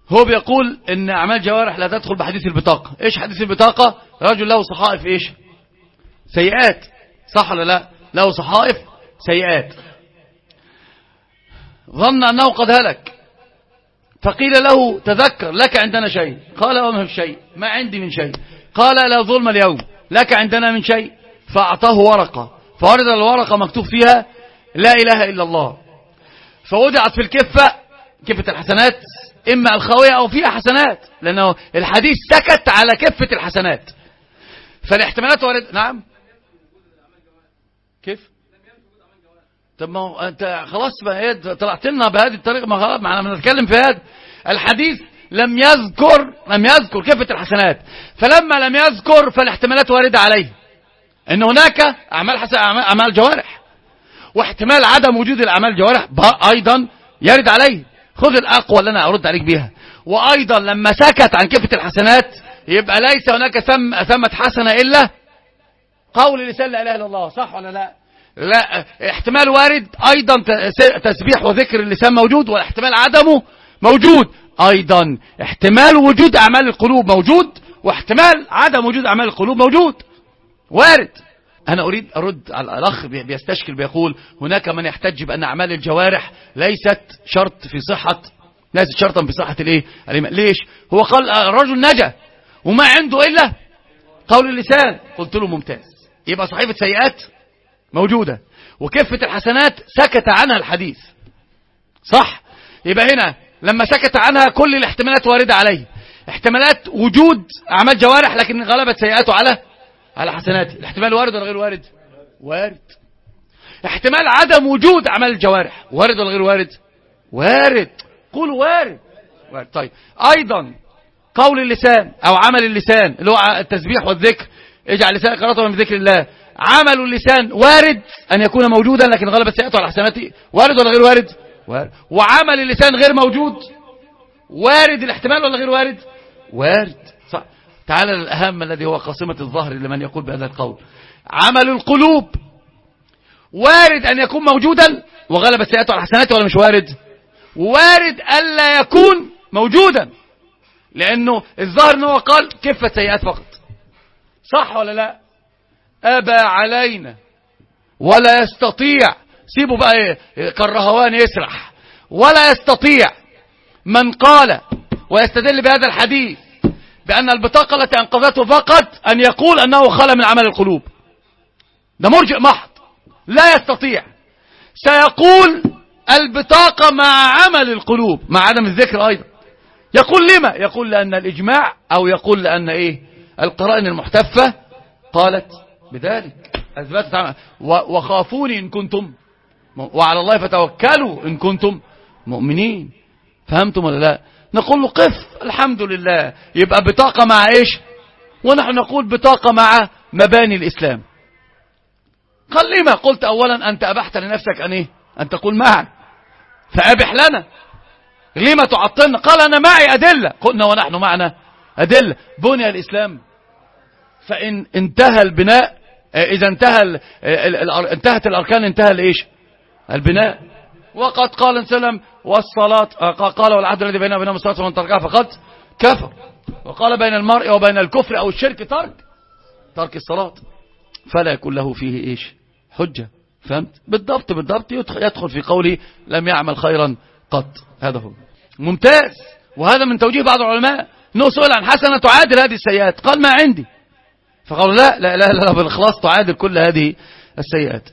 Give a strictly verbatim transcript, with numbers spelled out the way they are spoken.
هو بيقول ان اعمال جوارح لا تدخل بحديث البطاقة. ايش حديث البطاقة؟ رجل له صحائف ايش؟ سيئات، صح ولا لا؟ له صحائف سيئات، ظن انه قد هلك، فقيل له تذكر لك عندنا شيء، قال وما في شيء، ما عندي من شيء، قال لا ظلم اليوم، لك عندنا من شيء، فأعطاه ورقة، فورد الورقة مكتوب فيها لا إله إلا الله، فوضعت في الكفة، كفة الحسنات، إما الخاوية أو فيها حسنات، لأنه الحديث سكت على كفة الحسنات، فالاحتمالات وارد. نعم كيف؟ طب ما هو انت خلاص بقى ايه طلعت لنا بهذه الطريقه؟ ما خلاص، ما احنا بنتكلم في هذا الحديث لم يذكر لم يذكر كيفة الحسنات، فلما لم يذكر فالاحتمالات واردة عليه ان هناك اعمال حسن اعمال جوارح، واحتمال عدم وجود الاعمال الجوارح ايضا يرد عليه. خذ الاقوى اللي انا ارد عليك بها. وايضا لما سكت عن كيفة الحسنات يبقى ليس هناك ثم ثمة حسنة الا قول لسان لا اله الا الله، صح ولا لا؟ لا، احتمال وارد ايضا تسبيح وذكر اللسان موجود، واحتمال عدمه موجود ايضا. احتمال وجود اعمال القلوب موجود، واحتمال عدم وجود اعمال القلوب موجود وارد. انا اريد ارد على الاخ بيستشكل بيقول هناك من يحتج بان اعمال الجوارح ليست شرط في صحة ليست شرطا في صحة الايه الايمان. ليش؟ هو قال الرجل نجا وما عنده الا قول اللسان. قلت له ممتاز، يبقى صحيفة سيئات موجودة وكفة الحسنات سكت عنها الحديث، صح؟ يبقى هنا لما سكت عنها كل الاحتمالات واردة عليه، احتمالات وجود اعمال جوارح لكن غلبت سيئاته على على حسناته. الاحتمال وارد ولا غير وارد؟ وارد. احتمال عدم وجود اعمال الجوارح وارد ولا غير وارد؟ وارد. قولوا وارد. وارد. طيب ايضا قول اللسان او عمل اللسان اللي هو التسبيح والذكر، اجعل لسانك رطبا من ذكر الله، عمل اللسان وارد ان يكون موجودا لكن غلبت سيئاته على حسناته، وارد ولا غير وارد؟ وارد. وعمل اللسان غير موجود، وارد الاحتمال ولا غير وارد؟ وارد. صح. تعال الأهم الذي هو قاصمة الظهر لمن يقول بهذا القول، عمل القلوب وارد أن يكون موجودا وغلبت سيئاته على حسناته ولا مش وارد؟ وارد ألا يكون موجودا، لأنه الظاهر أنه قال كفة سيئات فقط، صح ولا لا؟ أبى علينا ولا يستطيع، سيبوا بقى ايه كالرهوان يسرح، ولا يستطيع من قال ويستدل بهذا الحديث بأن البطاقة التي أنقذته فقط أن يقول أنه خلى من عمل القلوب. ده مرجئ محض، لا يستطيع. سيقول البطاقة مع عمل القلوب مع عدم الذكر أيضا. يقول لما؟ يقول لأن الإجماع أو يقول لأن إيه القرائن المحتفة قالت بذلك، أثبتت. وخافوني إن كنتم وعلى الله فتوكلوا إن كنتم مؤمنين. فهمتم ولا لا؟ نقول له قف، الحمد لله، يبقى بطاقة مع إيش؟ ونحن نقول بطاقة مع مباني الإسلام. قال لما؟ قلت أولا أنت أبحت لنفسك أن إيه؟ أن تقول معك، فأبح لنا، لما تعطلنا؟ قال أنا معي أدلة. قلنا ونحن معنا أدلة. بني الإسلام فإن انتهى البناء، إذا انتهى ال ال ال انتهت الأركان انتهى الإيش؟ البناء. وقد قال سلم والصلاة، قال والعهد الذي بيننا وبينهم الصلاة ومن تركها فقد كفر. وقال بين المرء وبين الكفر أو الشرك ترك ترك الصلاة، فلا يكون له فيه إيش؟ حجة. فهمت؟ بالضبط بالضبط يدخل في قولي لم يعمل خيرا قط. هذا هو ممتاز. وهذا من توجيه بعض العلماء انه سئل عن حسنة تعادل هذه السيئات، قال ما عندي، فقالوا لا لا لا لا بالإخلاص تعادل كل هذه السيئات.